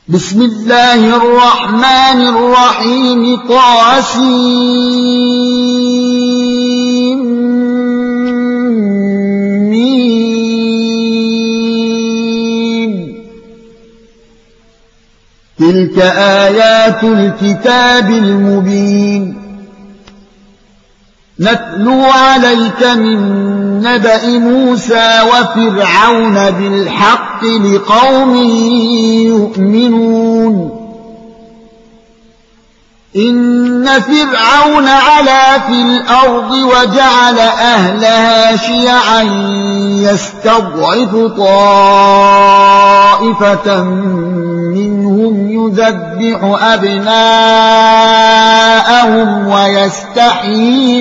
بسم الله الرحمن الرحيم تلك آيات الكتاب المبين نتلو عليك من نبأ موسى وفرعون بالحق لقوم يؤمنون إن فرعون علا في الأرض وجعل أهلها شيعا يستضعف طائفة منهم يذبح أبناءهم ويستحيي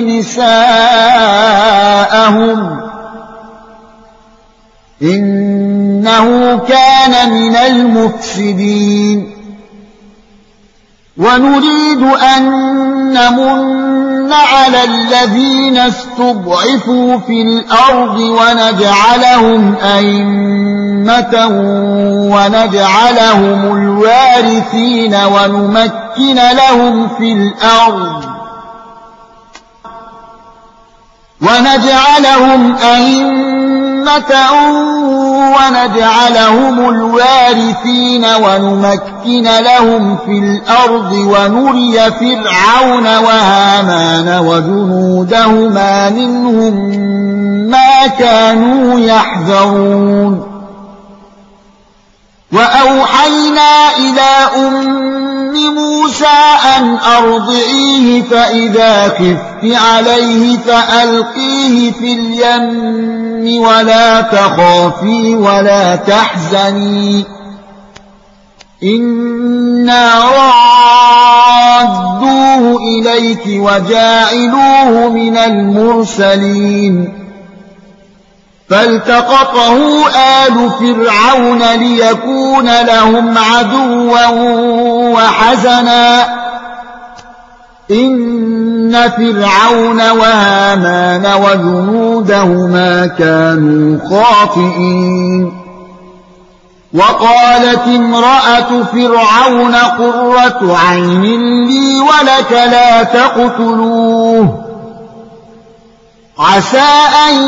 نساءهم إنه كان من المفسدين ونريد أن نمن على الذين استضعفوا في الأرض ونجعلهم أئمة ونجعلهم الوارثين ونمكن لهم في الأرض ونجعلهم الوارثين ونمكن لهم في الأرض ونري فرعون وهامان وجنودهما منهم ما كانوا يحذرون وأوحينا إلى موسى أن أرضعيه فإذا خفت عليه فألقيه في اليم ولا تخافي ولا تحزني إنا رادوه إليك وجاعلوه من المرسلين فالتقطه آل فرعون ليكون لهم عدوا وحزنا إن فرعون وهامان وجنودهما كانوا خاطئين وقالت امرأة فرعون قرة عين لي ولك لا تقتلوه عسى أن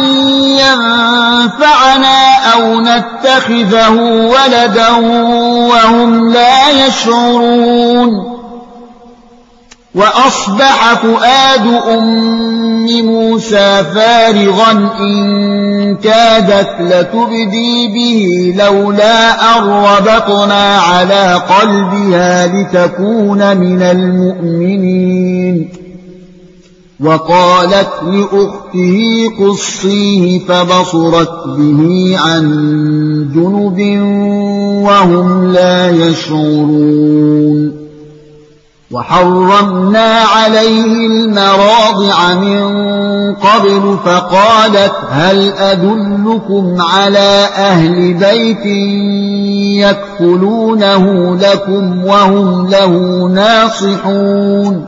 ينفعنا أو نتخذه ولدا وهم لا يشعرون وأصبح فؤاد أم موسى فارغا إن كادت لتبدي به لولا أن ربطنا على قلبها لتكون من المؤمنين وقالت لأخته قصيه فبصرت به عن جنب وهم لا يشعرون وحرمنا عليه المراضع من قبل فقالت هل أدلكم على أهل بيت يكفلونه لكم وهم له ناصحون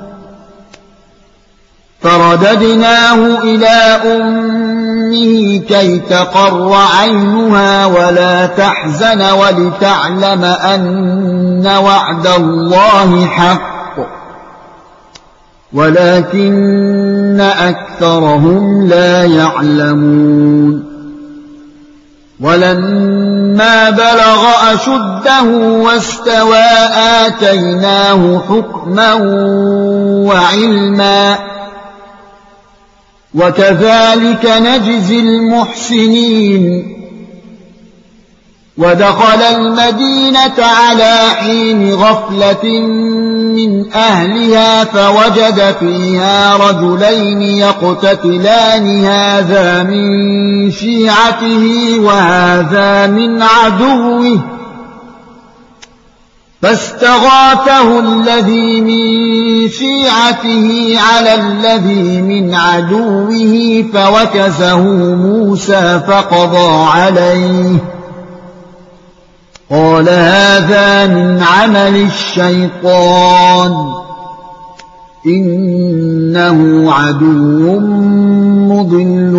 فرددناه إلى أمه كي تقر عينها ولا تحزن ولتعلم أن وعد الله حق ولكن أكثرهم لا يعلمون ولما بلغ أشده واستوى آتيناه حكما وعلما وكذلك نجزي المحسنين ودخل المدينة على حين غفلة من أهلها فوجد فيها رجلين يقتتلان هذا من شيعته وهذا من عدوه فاستغاثه الذي من شيعته على الذي من عدوه فوكزه موسى فقضى عليه قال هذا من عمل الشيطان إنه عدو مضل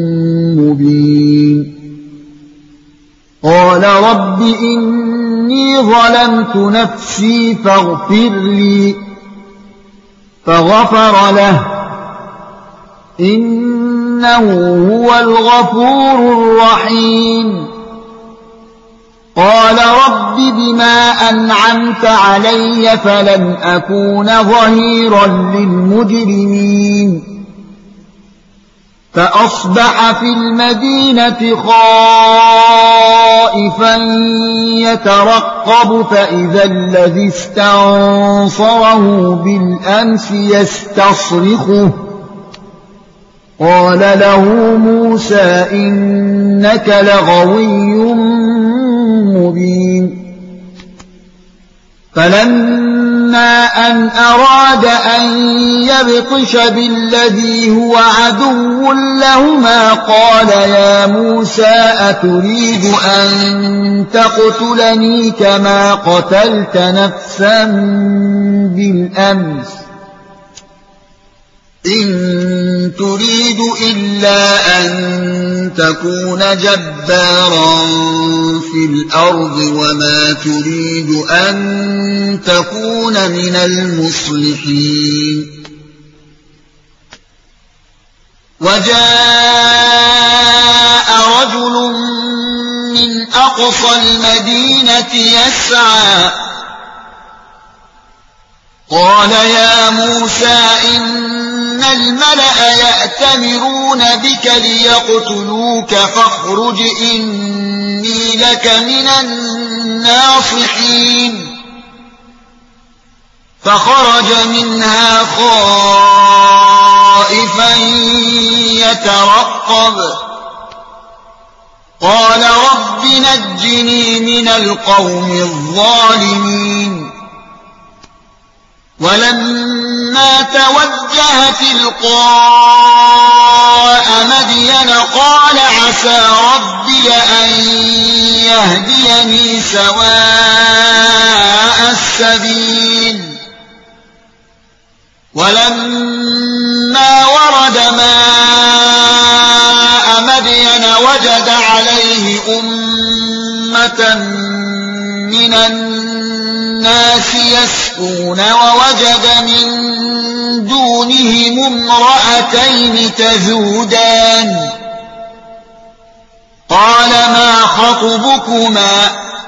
مبين قال رب إني إني ظلمت نفسي فاغفر لي، فغفر له إنه هو الغفور الرحيم. قال رب بما أنعمت علي فلن أكون ظهيرا للمجرمين. فأصبح في المدينة خائفا يترقب فإذا الذي استنصره بالأمس يستصرخه. قال له موسى إنك لغوي مبين. فلما أن أراد أن يبطش بالذي هو عدو لهما قال يا موسى أتريد أن تقتلني كما قتلت نفسا بالأمس إن تريد إلا أن تكون جبارا في الأرض وما تريد أن تكون من المصلحين. وجاء رجل من أقصى المدينة يسعى قال يا موسى إن الملأ يأتمرون بك ليقتلوك فاخرج إني لك من الناصحين. فخرج منها خائفا يترقب قال رب نجني من القوم الظالمين. ولما توجه تلقاء مدين قال عسى ربي أن يهديني سواء السبيل. ولما ورد ماء مدين وجد عليه أمة من الناس يسقون ووجد من دونهم امرأتين تذودان قال ما خطبكما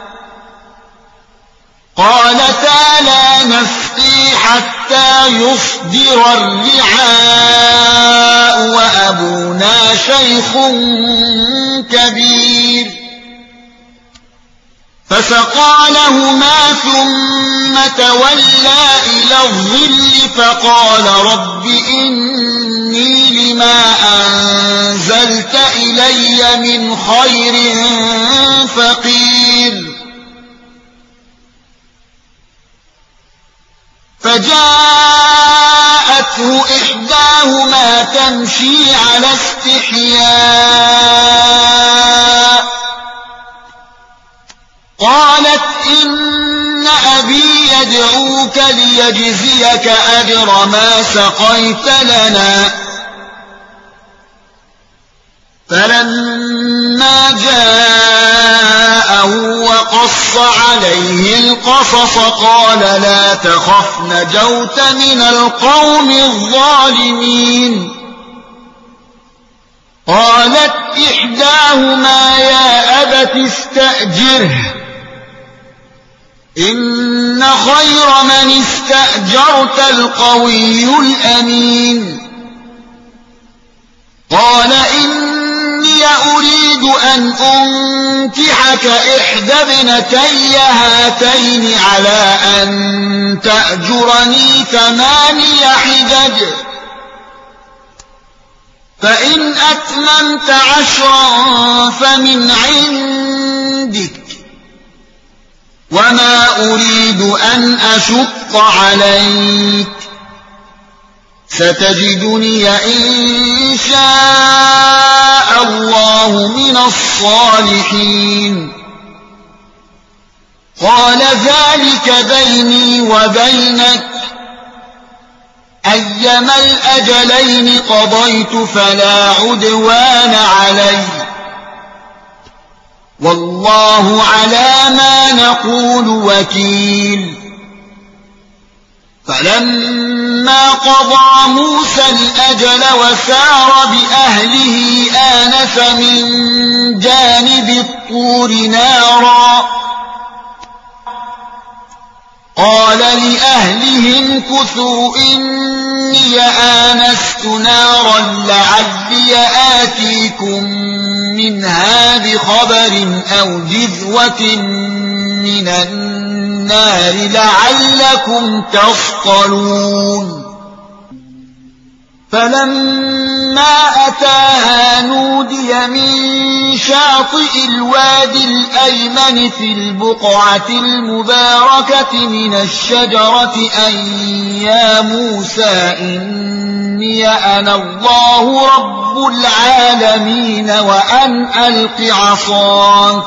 قالتا لا نسقي حتى يصدر الرعاء وأبونا شيخ كبير. فسقى لهما ثم تولى إلى الظل فقال رب إني لما أنزلت إلي من خير فقير. فجاءته إحداهما تمشي على استحياء قالت إن أبي يدعوك ليجزيك أجر ما سقيت لنا. فلما جاءه وقص عليه القصص قال لا تخف نجوت من القوم الظالمين. قالت إحداهما يا أبت استأجره إن خير من استأجرت القوي الأمين. قال إني أريد أن أنكحك إحدى ابنتي هاتين على أن تأجرني 8 حجج فإن أتممت 10 فمن عندك وما أريد أن أشق عليك ستجدني إن شاء الله من الصالحين. قال ذلك بيني وبينك أيما الأجلين قضيت فلا عدوان علي والله على ما نقول وكيل فلما قضى موسى الأجل وسار بأهله آنس من جانب الطور نارا قال لأهلهم كثوا إني آنست نارا لعلي آتيكم منها بخبر أو جذوة من النار لعلكم تصطلون فلما أتاها نودي من شاطئ الوادي الأيمن في البقعة المباركة من الشجرة أن يا موسى إني أنا الله رب العالمين وأن ألق عصاك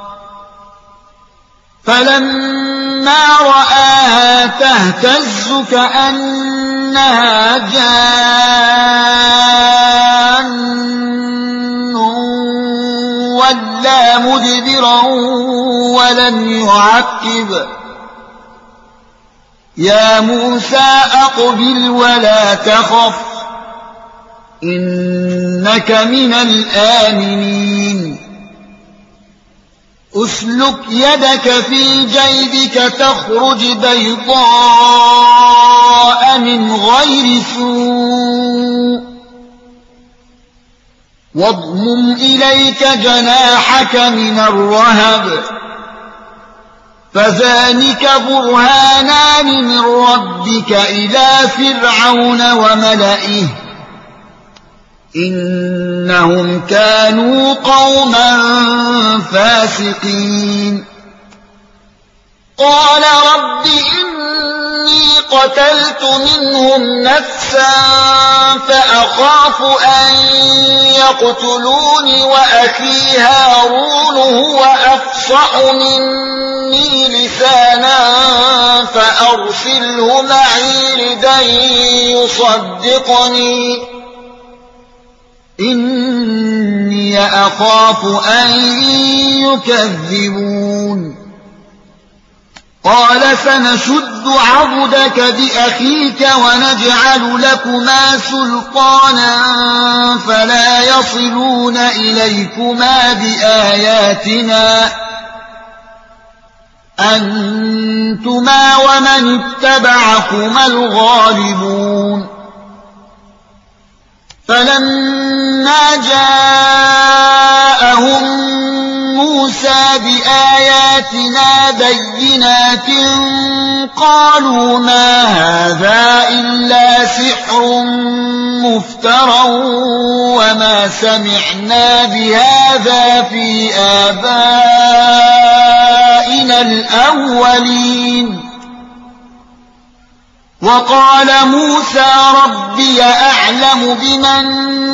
فلما رآها تهتز كأنها جان ولا مدبرا ولم يعقب يا موسى أقبل ولا تخف إنك من الآمنين أسلك يدك في جيبك تخرج بيضاء من غير سوء واضمم إليك جناحك من الرهب فذلك برهانان من ربك إلى فرعون وملئه إنهم كانوا قوما فاسقين قال رب إني قتلت منهم نفسا فأخاف أن يقتلون وأخي هارون هو أفصح مني لسانا فأرسله معي ردا يصدقني إني أخاف أن يكذبون قال سنشد عضدك بأخيك ونجعل لكما سلطانا فلا يصلون إليكما بآياتنا أنتما ومن اتبعكما الغالبون فلما جاءهم موسى بآياتنا بينات قالوا ما هذا إلا سحر مفترى وما سمعنا بهذا في آبائنا الأولين وقال موسى ربي أعلم بمن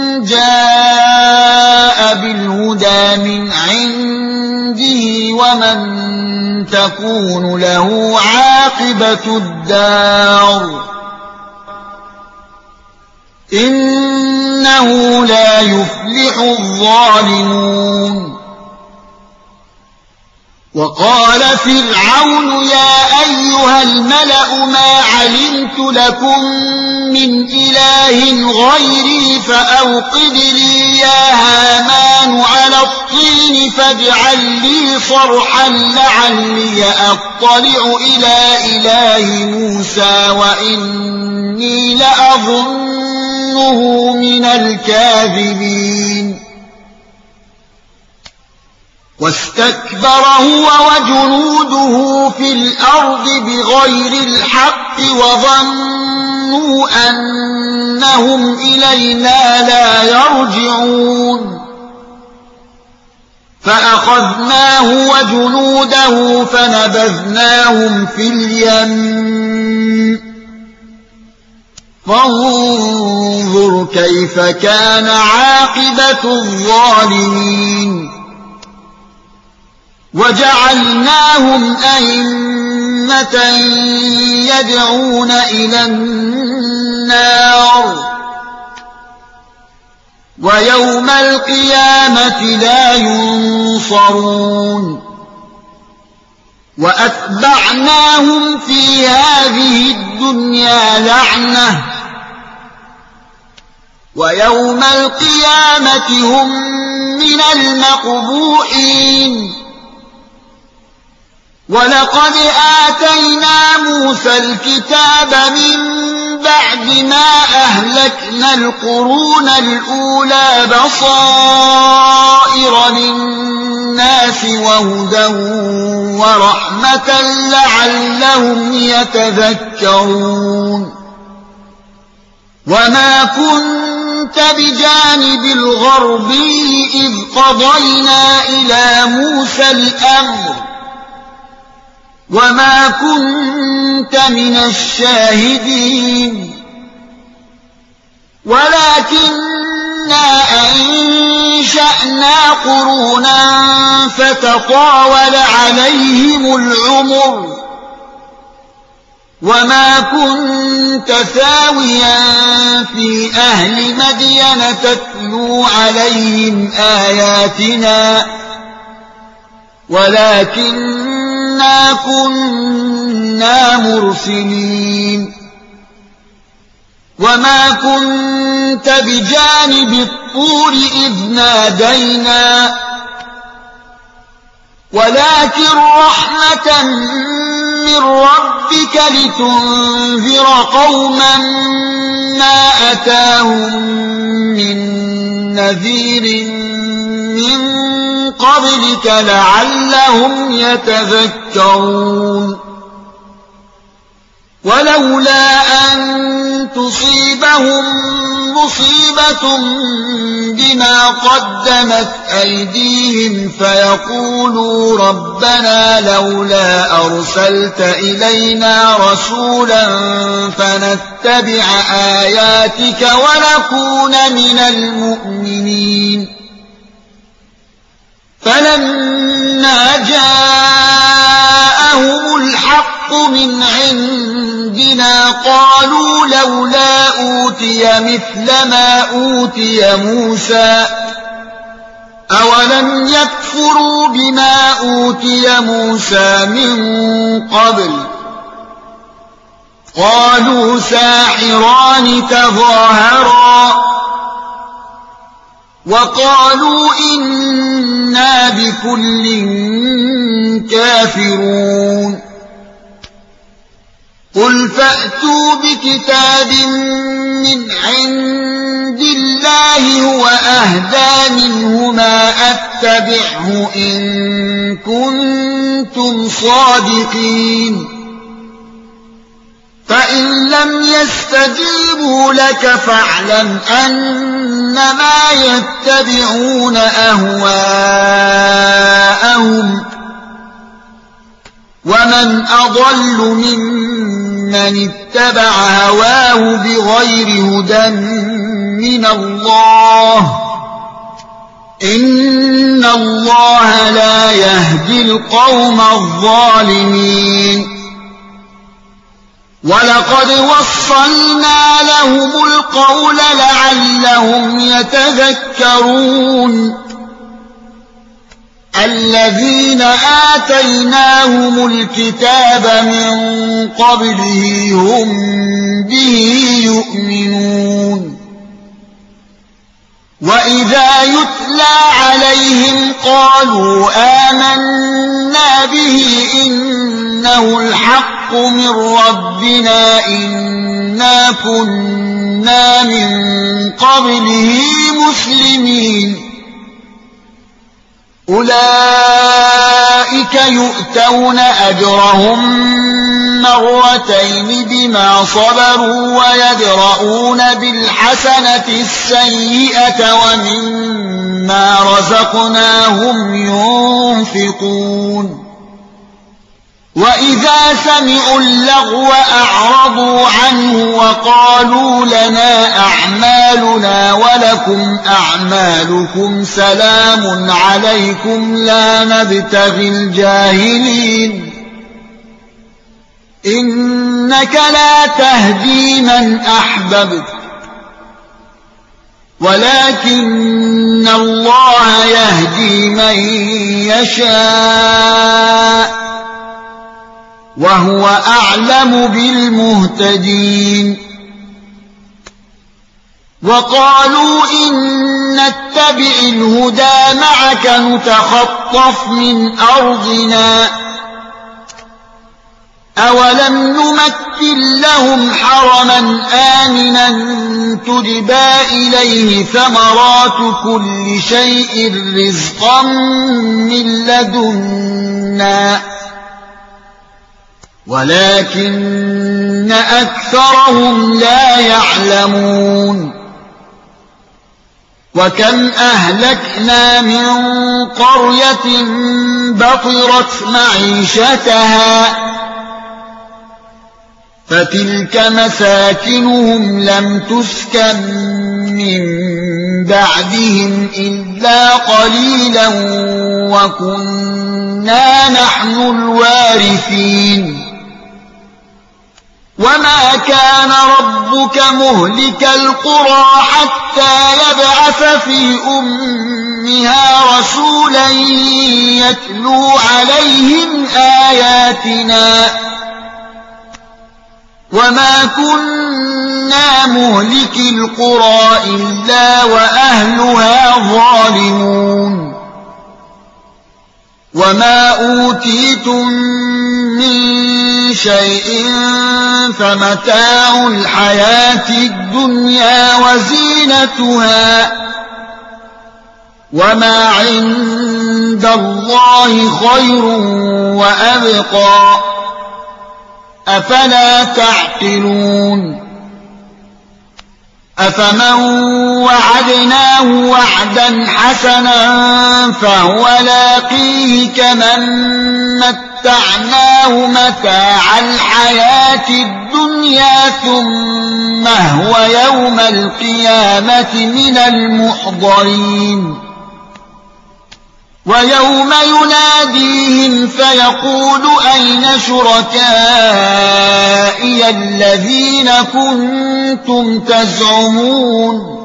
جاء بالهدى من عنده ومن تكون له عاقبة الدار إنه لا يفلح الظالمون وقال فرعون يا أيها الملأ ما علمت لكم من إله غيري فأوقد لي يا هامان على الطين فاجعل لي صرحا لعلي أطلع إلى إله موسى وإني لأظنه من الكاذبين واستكبر هو وجنوده في الأرض بغير الحق وظنوا أنهم إلينا لا يرجعون فأخذناه وجنوده فنبذناهم في اليم فانظر كيف كان عاقبة الظالمين وجعلناهم أئمة يدعون إلى النار ويوم القيامة لا ينصرون وأتبعناهم في هذه الدنيا لعنة ويوم القيامة هم من المقبوحين ولقد آتينا موسى الكتاب من بعد ما أهلكنا القرون الأولى بصائر للناس وهدى ورحمة لعلهم يتذكرون وما كنت بجانب الغربي إذ قضينا إلى موسى الأمر وما كنت من الشاهدين ولكننا أنشأنا قرونا فتطاول عليهم العمر وما كنت ثاويا في أهل مدين تتلو عليهم آياتنا ولكننا كنا مرسلين وما كنت بجانب الطور إذ نادينا ولكن رحمة من ربك لتنذر قوما ما أتاهم من نذير من قبلك لعلهم يتذكرون ولولا أن تصيبهم مصيبة بما قدمت أيديهم فيقولوا ربنا لولا أرسلت إلينا رسولا فنتبع آياتك ونكون من المؤمنين فلما جاءهم الحق من عندنا قالوا لولا أوتي مثل ما أوتي موسى أولم يكفروا بما أوتي موسى من قبل قالوا ساحران تظاهرا وقالوا إنا بكل كافرون قل فأتوا بكتاب من عند الله هو أهدى منهما أتبعه إن كنتم صادقين فإن لم يستجيبوا لك فاعلم أنما يتبعون أهواءهم ومن أضل ممن اتبع هواه بغير هدى من الله إن الله لا يهدي القوم الظالمين ولقد وصلنا لهم القول لعلهم يتذكرون الذين آتيناهم الكتاب من قبله هم به يؤمنون وإذا يتلى عليهم قالوا آمنا به إنه الحق من ربنا إنا كنا من قبله مسلمين أولئك يؤتون أجرهم مرتين بما صبروا ويدرؤون بالحسنة السيئة ومما رزقناهم ينفقون وإذا سمعوا اللغو أعرضوا عنه وقالوا لنا أعمالنا ولكم أعمالكم سلام عليكم لا نبتغي الجاهلين إنك لا تهدي من أحببت ولكن الله يهدي من يشاء وهو أعلم بالمهتدين. وقالوا إن نتبع الهدى معك نتخطف من أرضنا أولم نمكن لهم حرما آمنا تجبى إليه ثمرات كل شيء رزقا من لدنا ولكن أكثرهم لا يعلمون. وكم أهلكنا من قرية بطرت معيشتها فتلك مساكنهم لم تسكن من بعدهم إلا قليلا وكنا نحن الوارثين. وما كان ربك مهلك القرى حتى يبعث في أمها رسولا يتلو عليهم آياتنا وما كنا مهلك القرى إلا وأهلها ظالمون. وما أوتيتم من شيء فمتاع الحياة الدنيا وزينتها وما عند الله خير وأبقى أفلا تعقلون. أفمن وعدناه وعدا حسنا فهو لاقيه كمن متعناه متاع الحياة الدنيا ثم هو يوم القيامة من المحضرين. ويوم يناديهم فيقول أين شركائي الذين كنتم تزعمون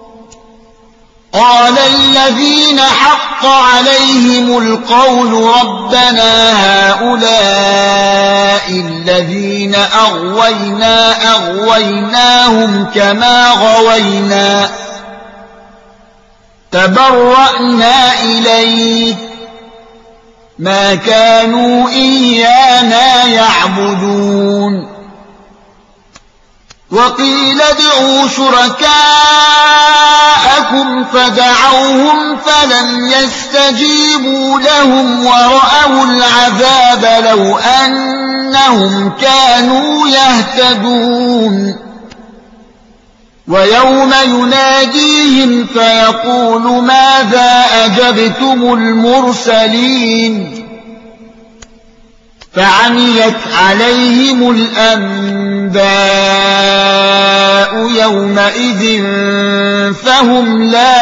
قال الذين حق عليهم القول ربنا هؤلاء الذين أغويناهم كما غوينا تبرأنا إليه ما كانوا إيانا يعبدون. وقيل ادعوا شركاءكم فدعوهم فلم يستجيبوا لهم ورأوا العذاب لو أنهم كانوا يهتدون. ويوم يناديهم فيقول ماذا أجبتم المرسلين فعميت عليهم الأنباء يومئذ فهم لا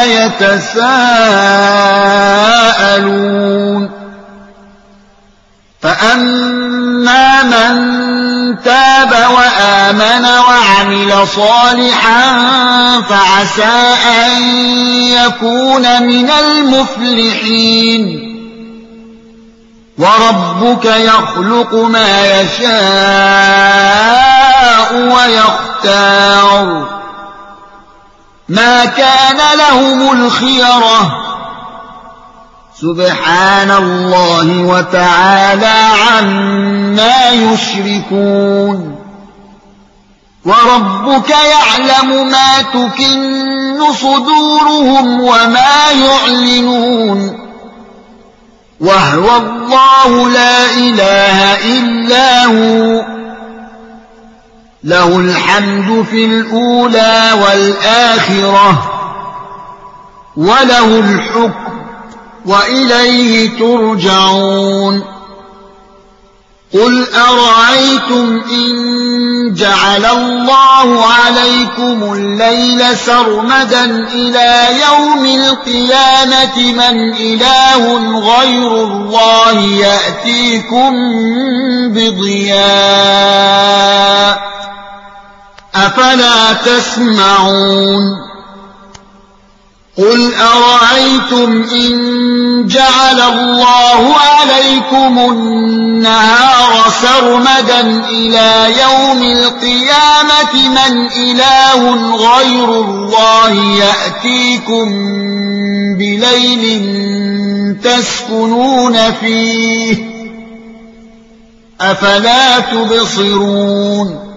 يتساءلون. فأما من تاب وآمن وعمل صالحا فعسى أن يكون من المفلحين. وربك يخلق ما يشاء ويختار ما كان لهم الخيرة سبحان الله وتعالى عما يشركون. وربك يعلم ما تكن صدورهم وما يعلنون وهو الله لا إله إلا هو له الحمد في الأولى والآخرة وله الحكم وإليه ترجعون. قل أرأيتم إن جعل الله عليكم الليل سرمدا إلى يوم القيامة من إله غير الله يأتيكم بضياء أفلا تسمعون. قل أرأيتم إن جعل الله عليكم النهار سرمدا إلى يوم القيامة من إله غير الله يأتيكم بليل تسكنون فيه أفلا تبصرون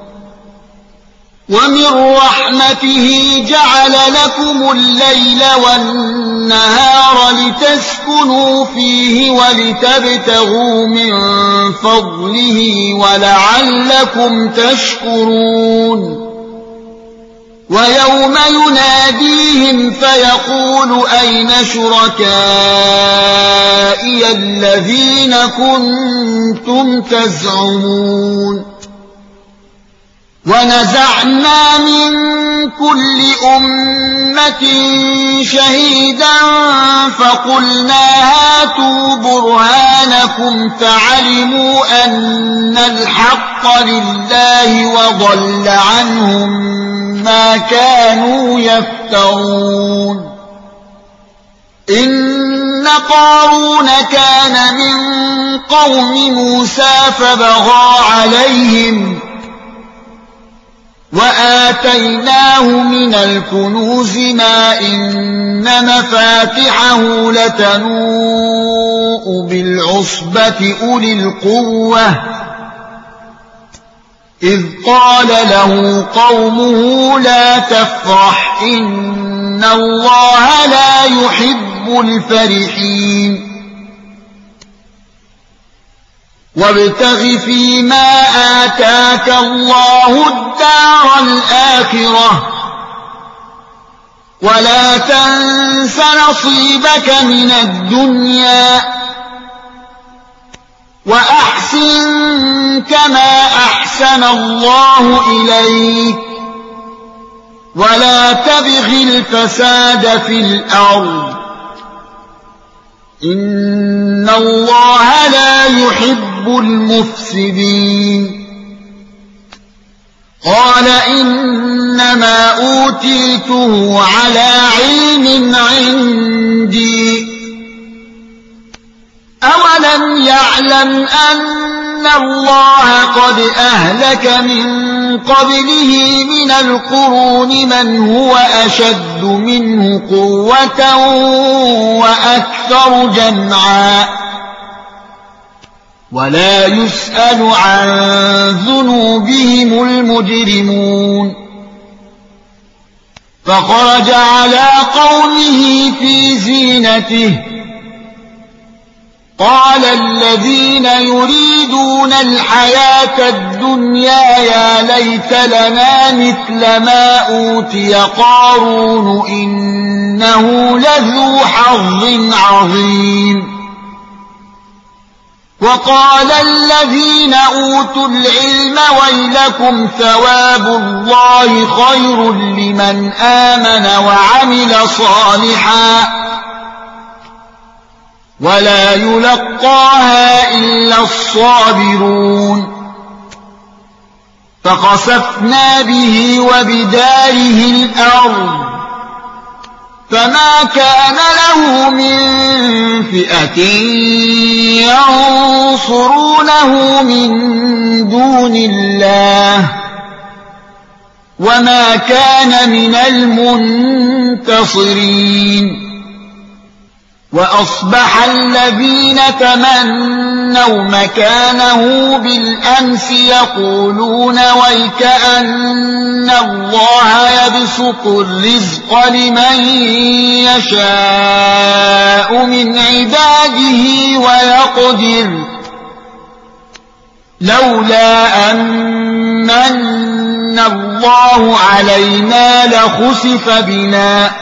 ومن رحمته جعل لكم الليل والنهار لتسكنوا فيه ولتبتغوا من فضله ولعلكم تشكرون ويوم يناديهم فيقول أين شركائي الذين كنتم تزعمون ونزعنا من كل أمة شهيدا فقلنا هاتوا برهانكم فعلموا أن الحق لله وضل عنهم ما كانوا يفترون إن قارون كان من قوم موسى فبغى عليهم وآتيناه من الكنوز ما إن مفاتحه لتنوء بالعصبة أولي القوة إذ قال له قومه لا تفرح إن الله لا يحب الفرحين وابتغ فيما آتاك الله الدار الآخرة ولا تنس نصيبك من الدنيا وأحسن كما أحسن الله إليك ولا تبغ الفساد في الأرض إن الله لا يحب المفسدين قال إنما أوتيته على علم عندي أولم يعلم أن الله قد أهلك من قبله من القرون من هو أشد منه قوة وأكثر جمعا ولا يسأل عن ذنوبهم المجرمون فخرج على قومه في زينته قال الذين يريدون الحياة الدنيا يا ليت لنا مثل ما أوتي قارون إنه لذو حظ عظيم وقال الذين أوتوا العلم ويلكم ثواب الله خير لمن آمن وعمل صالحا ولا يلقاها إلا الصابرون فخسفنا به وبداره الأرض فما كان له من فئة ينصرونه من دون الله وما كان من المنتصرين وأصبح الذين تمنوا مكانه بالأمس يقولون ويكأن الله يبسط الرزق لمن يشاء من عباده ويقدر لولا أمن الله علينا لخسف بنا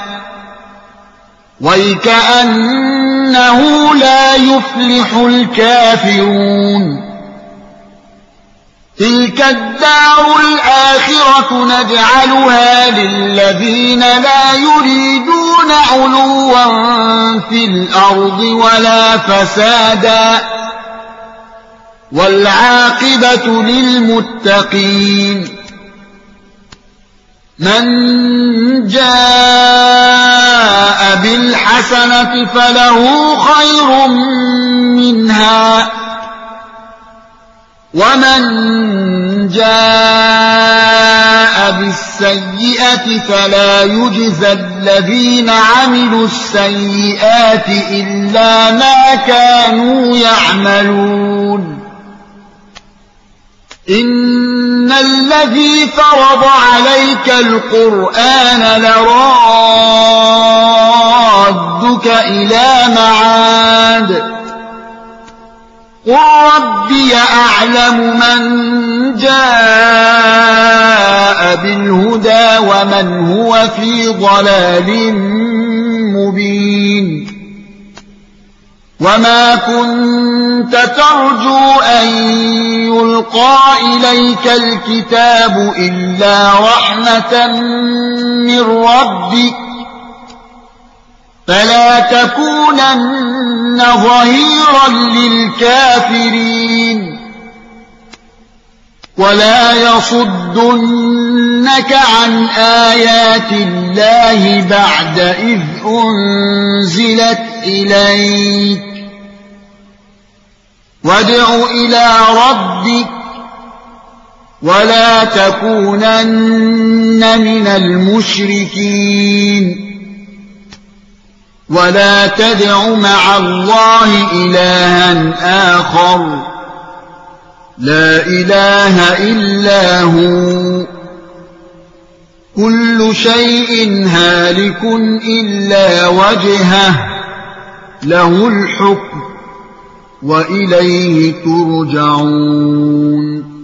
ويكأنه لا يفلح الكافرون تلك الدار الآخرة نجعلها للذين لا يريدون علوا في الأرض ولا فسادا والعاقبة للمتقين من جاء بالحسنة فله خير منها ومن جاء بالسيئة فلا يجزى الذين عملوا السيئات إلا ما كانوا يعملون إن الذي فرض عليك القرآن لرادك إلى معاد قل ربي أعلم من جاء بالهدى ومن هو في ضلال مبين وما كنت ترجو أن يلقى إليك الكتاب إلا رحمة من ربك فلا تكونن ظهيرا للكافرين ولا يصدنك عن آيات الله بعد إذ أنزلت إليك وادع إلى ربك ولا تكونن من المشركين ولا تدع مع الله إلها آخر لا إله إلا هو كل شيء هالك إلا وجهه له الحكم وإليه ترجعون